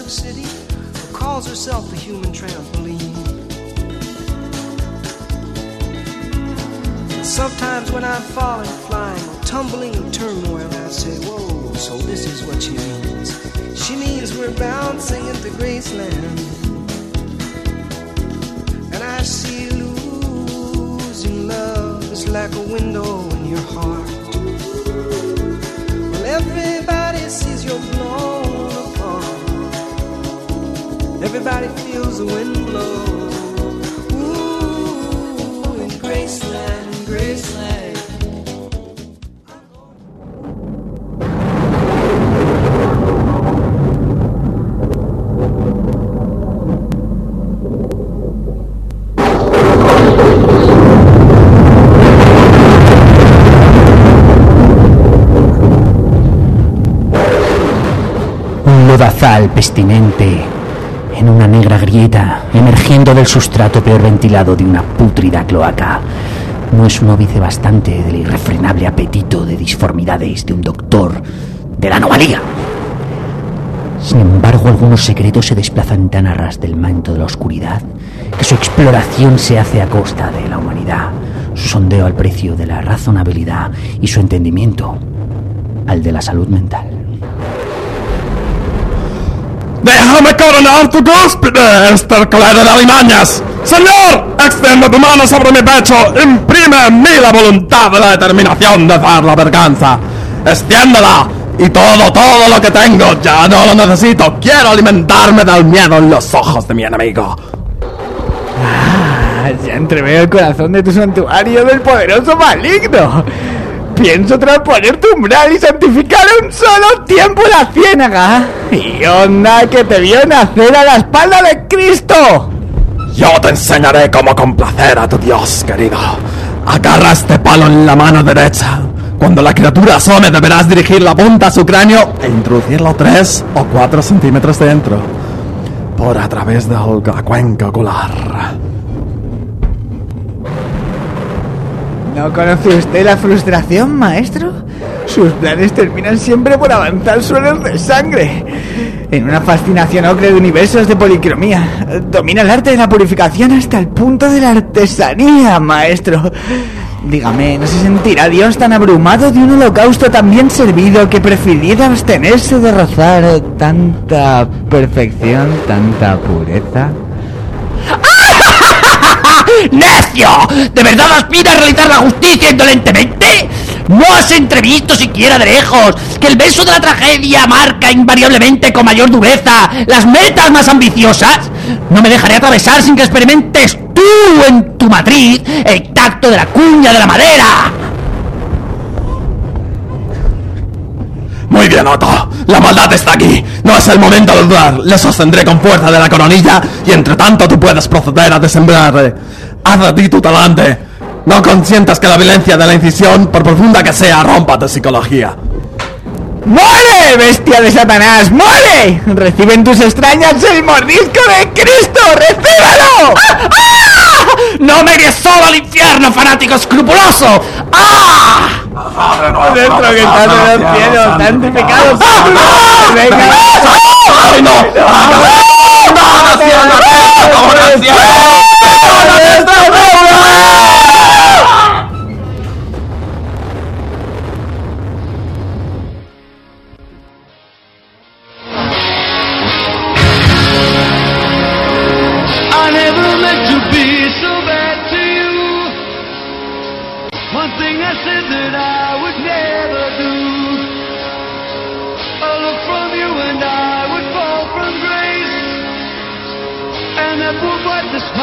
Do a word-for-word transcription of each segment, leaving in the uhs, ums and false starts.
York City who calls herself the human trampoline. And sometimes when I'm falling, flying, or tumbling in turmoil, I say, whoa, so this is what she means. She means we're bouncing into Graceland. And I see losing love is like a window in your heart. Well, everybody sees you're blown apart. Everybody feels the wind blow. Ooh, in Graceland, in Graceland. Lodazal pestilente en una negra grieta emergiendo del sustrato peor ventilado de una pútrida cloaca. No es un óbice bastante del irrefrenable apetito de disformidades de un doctor de la anomalía. Sin embargo, algunos secretos se desplazan tan a ras del manto de la oscuridad que su exploración se hace a costa de la humanidad, su sondeo al precio de la razonabilidad y su entendimiento al de la salud mental. ¡Déjame coronar tu cúspide, estercolero de alimañas! ¡Señor! Extiende tu mano sobre mi pecho. Imprime en mí la voluntad y la determinación de dar la venganza. ¡Extiéndela! Y todo, todo lo que tengo, ya no lo necesito. Quiero alimentarme del miedo en los ojos de mi enemigo. Ah, ya entreveo el corazón de tu santuario del poderoso maligno. Pienso transponer tu umbral y santificar un solo tiempo la ciénaga. Y onda que te vio nacer a la espalda de Cristo. Yo te enseñaré cómo complacer a tu Dios, querido. Agarra este palo en la mano derecha. Cuando la criatura asome, deberás dirigir la punta a su cráneo e introducirlo tres o cuatro centímetros dentro, por a través de la cuenca ocular. ¿No conoce usted la frustración, maestro? Sus planes terminan siempre por avanzar suelos de sangre. En una fascinación ocre de universos de policromía. Domina el arte de la purificación hasta el punto de la artesanía, maestro. Dígame, ¿no se sentirá Dios tan abrumado de un holocausto tan bien servido que prefiriera abstenerse de rozar tanta perfección, tanta pureza? ¡Necio! ¿De verdad aspiras a realizar la justicia indolentemente? ¿No has entrevisto siquiera de lejos que el verso de la tragedia marca invariablemente con mayor dureza las metas más ambiciosas? No me dejaré atravesar sin que experimentes tú en tu matriz el tacto de la cuña de la madera. Muy bien, Otto. La maldad está aquí. No es el momento de dudar. Le sostendré con fuerza de la coronilla y entre tanto tú puedes proceder a desembrarle. Haz de ti tu talante. No consientas que la violencia de la incisión, por profunda que sea, rompa tu psicología. ¡Muere, bestia de Satanás! ¡Muere! ¡Reciben tus extrañas el mordisco de Cristo! ¡Recíbelo! ¡Ah! ¡Ah! ¡No me iréis solo al infierno, fanático escrupuloso! ¡Ah! Nuestro que estás en el cielo, santificado sea tu nombre. ¡Venga! ¡Ay, no! I never meant to be so bad to you. One thing I said that I would never do. A look from you and I would fall from grace. And that would wipe the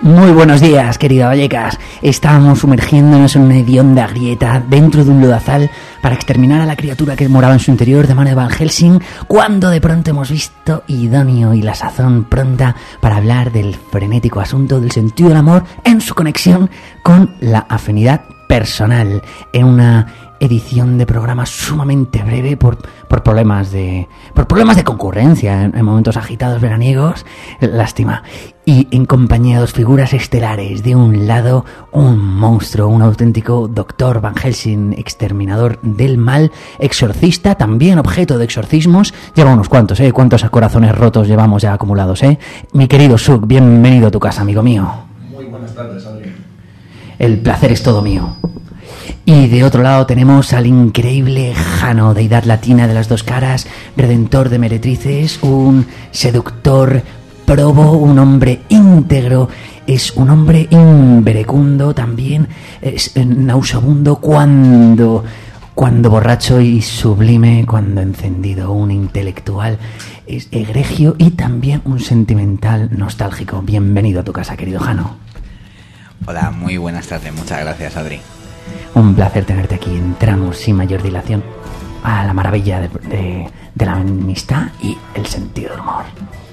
Muy buenos días, querido Vallecas. Estábamos sumergiéndonos en una hedionda grieta dentro de un lodazal para exterminar a la criatura que moraba en su interior de mano de Van Helsing, cuando de pronto hemos visto idóneo y la sazón pronta para hablar del frenético asunto del sentido del amor en su conexión con la afinidad personal, en una edición de programa sumamente breve por, por problemas de por problemas de concurrencia en, en momentos agitados veraniegos, lástima, y en compañía de dos figuras estelares. De un lado, un monstruo, un auténtico doctor Van Helsing, exterminador del mal, exorcista, también objeto de exorcismos. Lleva unos cuantos, ¿eh? ¿Cuántos corazones rotos llevamos ya acumulados, eh? Mi querido Suk, bienvenido a tu casa, amigo mío. Muy buenas tardes, Adrián. El placer es todo mío. Y de otro lado tenemos al increíble Jano, deidad latina de las dos caras, redentor de meretrices, un seductor probo, un hombre íntegro, es un hombre inverecundo también, es nauseabundo cuando, cuando borracho y sublime cuando encendido, un intelectual, es egregio y también un sentimental nostálgico. Bienvenido a tu casa, querido Jano. Hola, muy buenas tardes, muchas gracias, Adri. Un placer tenerte aquí. Entramos sin mayor dilación a la maravilla de, de, de la amistad y el sentido del humor.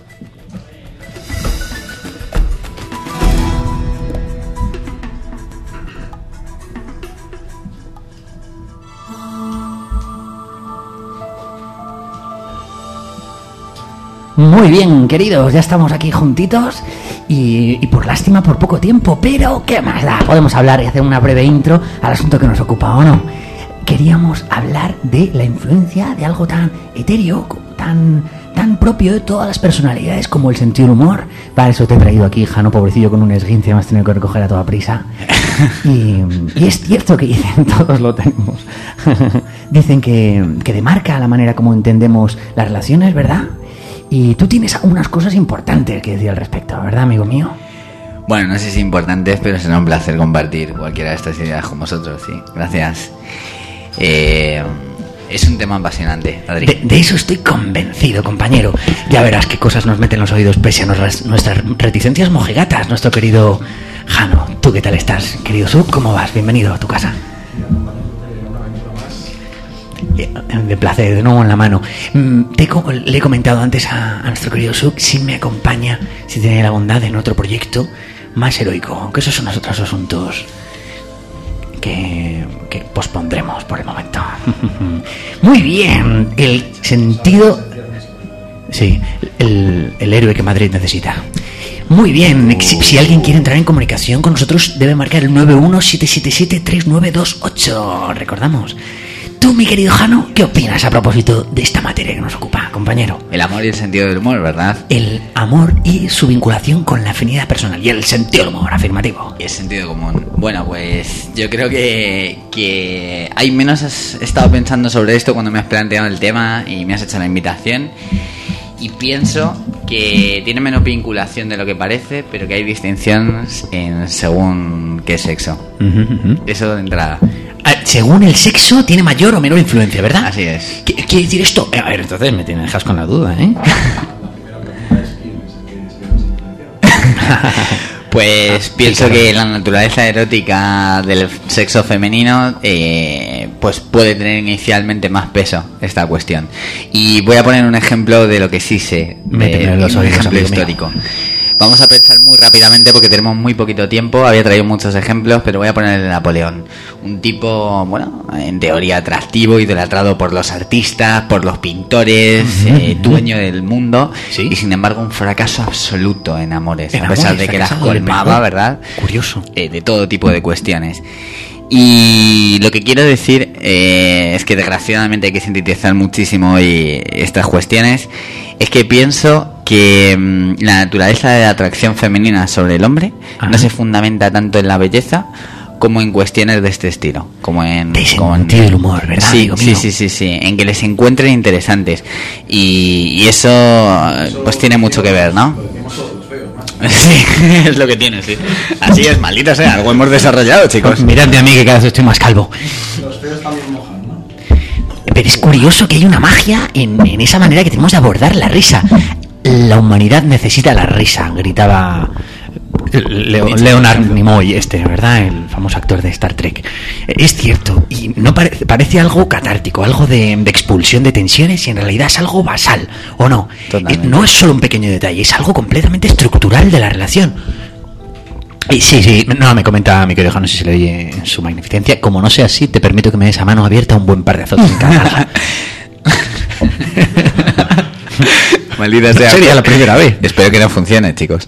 Muy bien, queridos, ya estamos aquí juntitos y, y por lástima por poco tiempo, pero ¿qué más da? Podemos hablar y hacer una breve intro al asunto que nos ocupa, ¿o no? Queríamos hablar de la influencia de algo tan etéreo, tan, tan propio de todas las personalidades como el sentido del humor. Para eso te he traído aquí, Jano, pobrecillo, con un esguince, me has tenido que recoger a toda prisa. Y, y es cierto que dicen, todos lo tenemos, dicen que, que demarca la manera como entendemos las relaciones, ¿verdad? Y tú tienes unas cosas importantes que decir al respecto, ¿verdad, amigo mío? Bueno, no sé si importantes, pero será un placer compartir cualquiera de estas ideas con vosotros, sí. Gracias. Eh, es un tema apasionante, Adri. De, de eso estoy convencido, compañero. Ya verás qué cosas nos meten los oídos pese a nuestras, nuestras reticencias mojigatas, nuestro querido Jano. ¿Tú qué tal estás, querido Suk? ¿Cómo vas? Bienvenido a tu casa. De placer, de nuevo en la mano. Te, le he comentado antes a, a nuestro querido Suk si me acompaña, si tiene la bondad en otro proyecto más heroico, aunque esos son los otros asuntos que, que pospondremos por el momento. Muy bien, el sentido... Sí, el, el héroe que Madrid necesita. Muy bien, si, si alguien quiere entrar en comunicación con nosotros debe marcar el nueve uno siete siete siete tres nueve dos ocho. Recordamos. Tú, mi querido Jano, ¿qué opinas a propósito de esta materia que nos ocupa, compañero? El amor y el sentido del humor, ¿verdad? El amor y su vinculación con la afinidad personal y el sentido del humor, afirmativo. Y el sentido común. Bueno, pues yo creo que, que hay menos has estado pensando sobre esto cuando me has planteado el tema y me has hecho la invitación. Y pienso que tiene menos vinculación de lo que parece, pero que hay distinciones en según qué sexo. Uh-huh, uh-huh. Eso de entrada. Según el sexo tiene mayor o menor influencia, ¿verdad? Así es. ¿Qué quiere decir esto? A ver, entonces me dejas con la duda, ¿eh? Pues ah, pienso sí, claro. que la naturaleza erótica del sexo femenino eh, pues puede tener inicialmente más peso esta cuestión. Y voy a poner un ejemplo de lo que sí sé, de, los un oídos, ejemplo histórico. Mío. Vamos a pensar muy rápidamente porque tenemos muy poquito tiempo. Había traído muchos ejemplos, pero voy a poner el de Napoleón. Un tipo, bueno, en teoría atractivo, idolatrado por los artistas, por los pintores, uh-huh, eh, dueño del mundo. ¿Sí? Y sin embargo un fracaso absoluto en amores, en a pesar amores, de que las colmaba, ¿verdad? Curioso. Eh, de todo tipo de cuestiones. Y lo que quiero decir eh, es que desgraciadamente hay que sintetizar muchísimo hoy estas cuestiones. Es que pienso que mmm, la naturaleza de la atracción femenina sobre el hombre Ajá. no se fundamenta tanto en la belleza como en cuestiones de este estilo, como en de como en el humor, ¿verdad? Sí, sí, sí, sí, sí, en que les encuentren interesantes y, y eso pues tiene mucho que ver, ¿no? Sí, es lo que tiene, sí. Así es, maldita sea, algo hemos desarrollado, chicos. Miradme a mí que cada vez estoy más calvo. Los feos también mojan, ¿no? Pero es curioso que hay una magia en, en esa manera que tenemos de abordar la risa. La humanidad necesita la risa, gritaba Leo- Leonard Nimoy, este, ¿verdad? El famoso actor de Star Trek. Es cierto, y no pare- parece algo catártico, algo de, de expulsión de tensiones, y en realidad es algo basal, ¿o no? Totalmente. Eh, No es solo un pequeño detalle, es algo completamente estructural de la relación. Y sí, sí, no, me comenta mi querido Jano, si se le oye en su magnificencia. Como no sea así, te permito que me des a mano abierta un buen par de azotes en cada nalga. Maldita sea. Sería la primera vez. Espero que no funcione, chicos.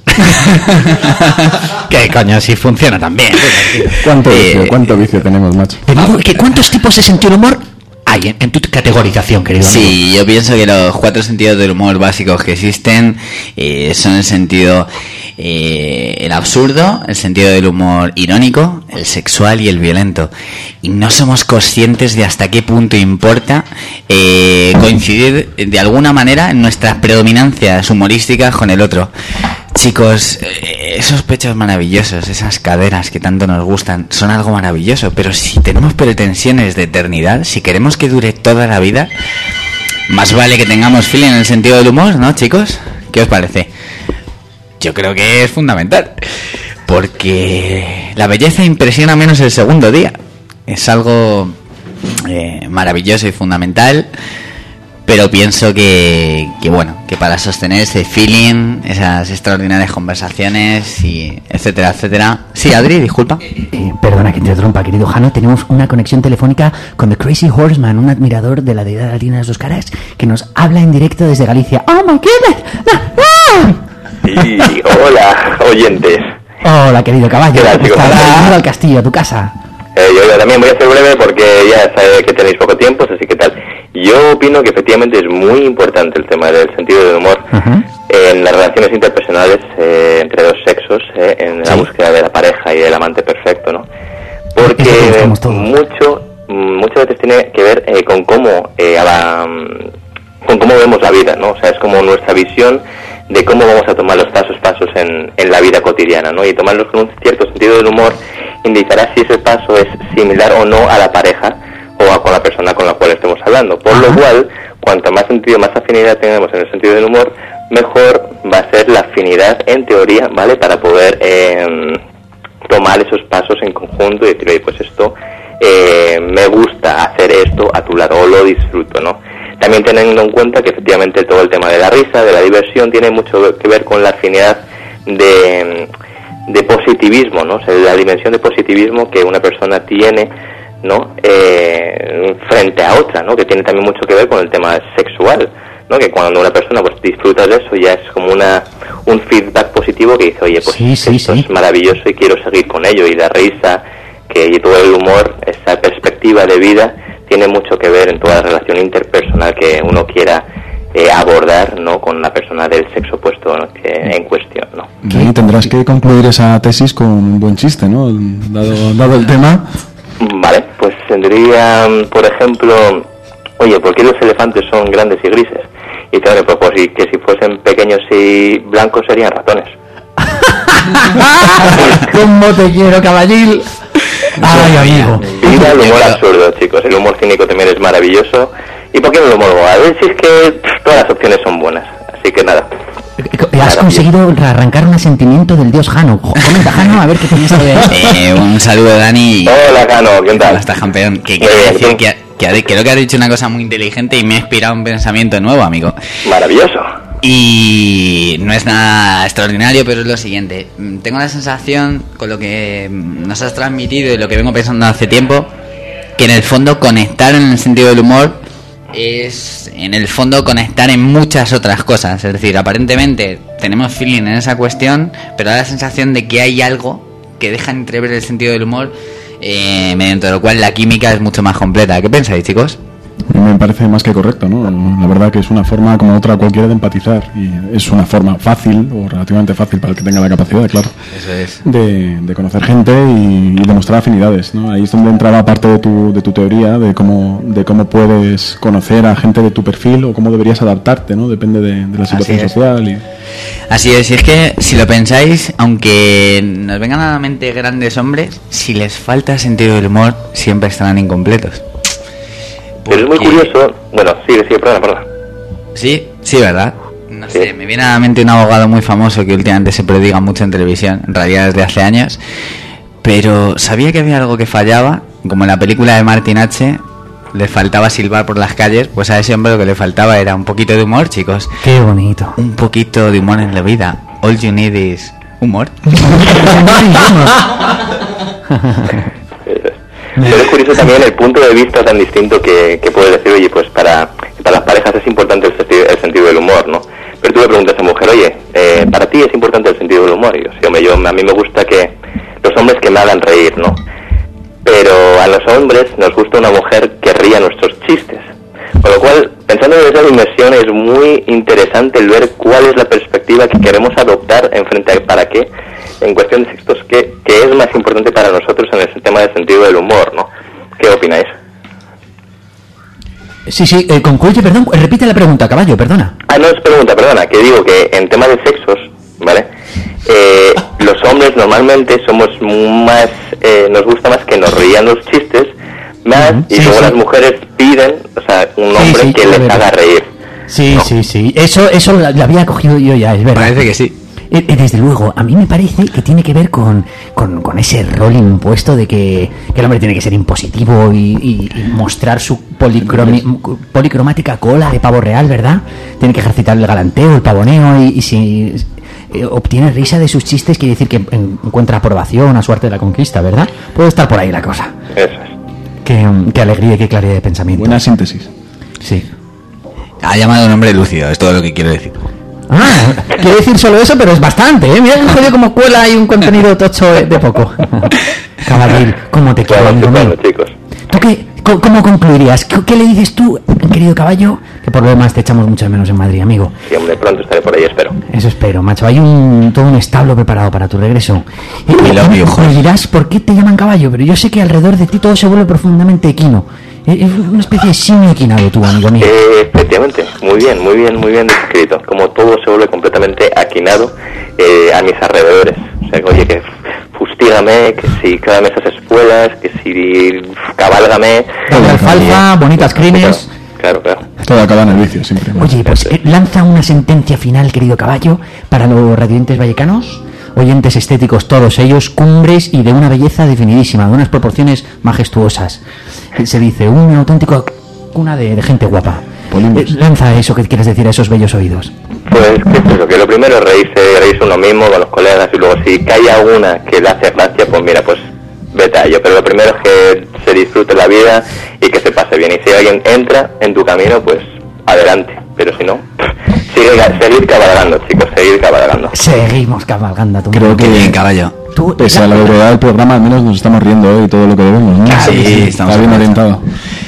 ¿Qué coño? Si funciona también. ¿Cuánto Eh, vicio, cuánto vicio tenemos, macho? Te digo que ¿cuántos tipos de sentido del humor hay en, en tu categorización, querido amigo? Sí, yo pienso que los cuatro sentidos del humor básicos que existen eh, son el sentido eh, el absurdo, el sentido del humor irónico, el sexual y el violento. Y no somos conscientes de hasta qué punto importa eh, coincidir de alguna manera en nuestras predominancias humorísticas con el otro. Chicos, eh, esos pechos maravillosos, esas caderas que tanto nos gustan, son algo maravilloso, pero si tenemos pretensiones de eternidad, si queremos que dure toda la vida, más vale que tengamos feeling en el sentido del humor, ¿no, chicos? ¿Qué os parece? Yo creo que es fundamental, porque la belleza impresiona menos el segundo día. Es algo eh, maravilloso y fundamental. Pero pienso que, que bueno, que para sostener ese feeling, esas extraordinarias conversaciones y etcétera, etcétera. Sí, Adri, disculpa. Eh, perdona que te interrumpa, querido Jano. Tenemos una conexión telefónica con The Crazy Horseman, un admirador de la deidad latina de las dos caras, que nos habla en directo desde Galicia. ¡Oh, my goodness! ¡Ah! Y hola, oyentes. Hola, querido caballo. ¿Qué tal, chicos? Está bienvenido al castillo, a tu casa. Eh, yo también voy a ser breve porque ya sabéis que tenéis poco tiempo, así que tal. Yo opino que efectivamente es muy importante el tema del sentido del humor Ajá. en las relaciones interpersonales eh, entre dos sexos, eh, en la Sí. búsqueda de la pareja y del amante perfecto, ¿no? Eso que Porque buscamos todos. mucho, muchas veces tiene que ver eh, con cómo eh, ava- con cómo vemos la vida, ¿no? O sea, es como nuestra visión de cómo vamos a tomar los pasos pasos en, en la vida cotidiana, ¿no? Y tomarlos con un cierto sentido del humor indicará si ese paso es similar o no a la pareja o a con la persona con la cual estemos hablando. Por lo cual, cuanto más sentido, más afinidad tenemos en el sentido del humor, mejor va a ser la afinidad, en teoría, ¿vale? Para poder eh, tomar esos pasos en conjunto y decir, oye, pues esto, eh, me gusta hacer esto a tu lado, o lo disfruto, ¿no? También teniendo en cuenta que efectivamente todo el tema de la risa, de la diversión, tiene mucho que ver con la afinidad de, de positivismo, ¿no? O sea, la dimensión de positivismo que una persona tiene, ¿no? Eh, frente a otra, ¿no? Que tiene también mucho que ver con el tema sexual, ¿no? Que cuando una persona pues disfruta de eso ya es como una un feedback positivo que dice, oye, pues Sí, sí, esto sí. es maravilloso y quiero seguir con ello. Y la risa, que y todo el humor, esa perspectiva de vida tiene mucho que ver en toda la relación interpersonal que uno quiera eh, abordar, ¿no? Con la persona del sexo opuesto, ¿no? que, en cuestión, ¿no? Y tendrás que concluir esa tesis con un buen chiste, ¿no? Dado, dado el tema. Vale, pues tendría, por ejemplo, oye, ¿por qué los elefantes son grandes y grises? Y te pues, pues y que si fuesen pequeños y blancos serían ratones. ¿Cómo te quiero, caballil? Ay, amigo. Viva el humor absurdo, chicos. El humor cínico también es maravilloso. ¿Y por qué no el humor boba? A ver si es que pff, todas las opciones son buenas. Así que nada. Has conseguido arrancar un sentimiento del dios Jano. Jo- Comenta, Jano, a ver qué tienes que ver. Eh, un saludo, Dani. Hola, Cano, ¿qué tal? Hasta campeón. Que Muy quiero bien, decir ¿tú? que, que ha- creo que has dicho una cosa muy inteligente y me ha inspirado un pensamiento nuevo, amigo. Maravilloso. Y no es nada extraordinario, pero es lo siguiente. Mm, Tengo la sensación, con lo que mm, nos has transmitido y lo que vengo pensando hace tiempo, que en el fondo conectar en el sentido del humor es, en el fondo, conectar en muchas otras cosas. Es decir, aparentemente tenemos feeling en esa cuestión, pero da la sensación de que hay algo que deja entrever el sentido del humor, eh, mediante lo cual la química es mucho más completa. ¿Qué pensáis, chicos? Me parece más que correcto, ¿no? La verdad que es una forma como otra cualquiera de empatizar y es una forma fácil o relativamente fácil para el que tenga la capacidad, claro, Eso es. de, de conocer gente y, y demostrar afinidades, ¿no? Ahí es donde entraba parte de tu, de tu teoría de cómo, de cómo puedes conocer a gente de tu perfil o cómo deberías adaptarte, ¿no? Depende de, de la situación es. social y... Así es, y es que si lo pensáis, aunque nos vengan a la mente grandes hombres, si les falta sentido del humor, siempre estarán incompletos. Pero es muy Porque- curioso. Bueno, sigue, sigue, perdona, perdona. Sí, sí, ¿verdad? No sé, me viene a la mente un abogado muy famoso que últimamente se prodiga mucho en televisión, en realidad desde hace años, pero sabía que había algo que fallaba, como en la película de Martin H., le faltaba silbar por las calles, pues a ese hombre lo que le faltaba era un poquito de humor, chicos. Qué bonito. Un poquito de humor en la vida. All you need is humor. Pero es curioso también el punto de vista tan distinto que, que puedes decir, oye, pues para, para las parejas es importante el sentido, el sentido del humor, ¿no? Pero tú le preguntas a esa mujer, oye, eh, para ti es importante el sentido del humor. Y yo, sí, hombre, yo, a mí me gusta que los hombres que me hagan reír, ¿no? Pero a los hombres nos gusta una mujer que ría nuestros chistes. Con lo cual, pensando en esa dimensión, es muy interesante el ver cuál es la perspectiva que queremos adoptar en frente a para qué, en cuestión de sexos, qué, qué es más importante para nosotros en ese tema del sentido del humor, ¿no? ¿Qué opináis? Sí, sí, eh, concluye, perdón, repite la pregunta, caballo, perdona. Ah, no es pregunta, perdona, que digo que en tema de sexos, ¿vale? Eh, los hombres normalmente somos más, eh, nos gusta más que nos rían los chistes, más, uh-huh, y sí, luego sí. Las mujeres piden, o sea, un hombre sí, sí, que les haga reír. Sí, ¿no? sí, sí, eso, eso lo, lo había cogido yo ya, es verdad. Parece que sí. Eh, eh, desde luego, a mí me parece que tiene que ver con, con, con ese rol impuesto de que, que el hombre tiene que ser impositivo y, y, y mostrar su policromi, policromática cola de pavo real, ¿verdad? Tiene que ejercitar el galanteo, el pavoneo y, y si eh, obtiene risa de sus chistes quiere decir que encuentra aprobación a su arte de la conquista, ¿verdad? Puede estar por ahí la cosa. Eso es. Qué, qué alegría y qué claridad de pensamiento. Buena síntesis. Sí. Ha llamado un hombre lúcido, es todo lo que quiero decir. Ah, quiero decir solo eso, pero es bastante, ¿eh? Mira que jodido como cuela y un contenido tocho de poco. Caballero, ¿cómo te quiero, amigo mío? Chicos. ¿Tú qué, cómo concluirías? ¿Qué, ¿Qué le dices tú, querido caballo? Que por lo demás te echamos mucho de menos en Madrid, amigo. Sí, hombre, pronto estaré por ahí, espero. Eso espero, macho. Hay un todo un establo preparado para tu regreso. Y me dirás por qué te llaman caballo, pero yo sé que alrededor de ti todo se vuelve profundamente equino. Es una especie de simio equinado, tú, amigo mío. Eh, efectivamente, muy bien, muy bien, muy bien descrito. Como todo se vuelve completamente aquinado eh, a mis alrededores. O sea, oye, que fustígame, que si cada mes haces espuelas, que si cabálgame. Doble alfalfa, bonitas crines. Claro, claro. Todo acaba en el vicio, siempre. Oye, pues eh, lanza una sentencia final, querido caballo, para los radiantes vallecanos. Oyentes estéticos todos ellos, cumbres y de una belleza definidísima, de unas proporciones majestuosas. Se dice, un auténtico cuna de, de gente guapa. Eh, lanza eso que quieres decir a esos bellos oídos. Pues, ¿qué es eso? Que lo primero es reírse, reírse uno mismo con los colegas y luego si cae alguna que le hace gracia, pues mira, pues vete a ello. Pero lo primero es que se disfrute la vida y que se pase bien. Y si alguien entra en tu camino, pues adelante. Pero si no, sigue, seguir cabalgando, chicos, seguir cabalgando. Seguimos cabalgando. Tú Creo que bien, caballo. Tú, pese a la brevedad del programa, al menos nos estamos riendo hoy todo lo que debemos, ¿no? Claro, sí, sí, estamos está bien orientado.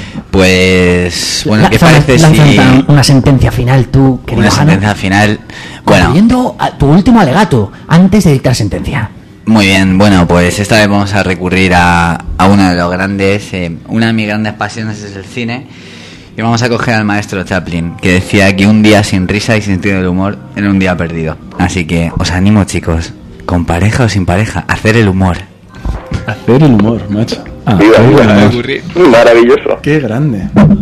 Pues, bueno, la, ¿qué parece lanza si... Una, una sentencia final, tú, querido Una Jano, sentencia final, bueno... concluyendo a tu último alegato, antes de dictar sentencia. Muy bien, bueno, pues esta vez vamos a recurrir a, a uno de los grandes... Eh, una de mis grandes pasiones es el cine... Y vamos a coger al maestro Chaplin, que decía que un día sin risa y sentido del humor era un día perdido. Así que os animo, chicos, con pareja o sin pareja, a hacer el humor. Hacer el humor, macho. Ah, viva, viva, humor. Maravilloso. Qué grande.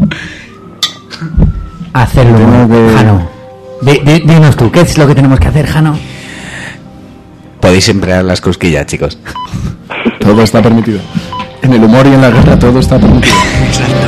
Hacer el humor, que... Jano. D- d- dinos tú, ¿qué es lo que tenemos que hacer, Jano? Podéis emplear las cosquillas, chicos. Todo está permitido. En el humor y en la guerra todo está permitido. Exacto.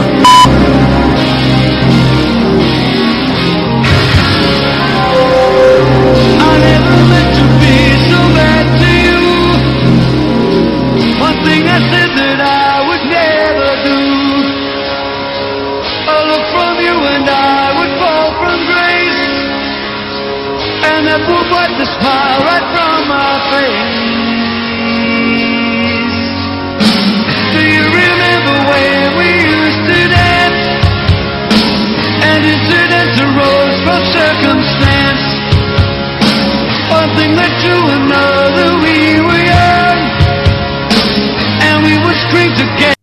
The smile right from my face. Do you remember when we used to dance? And incidents arose from circumstance. One thing led to another, we were young, and we would scream together.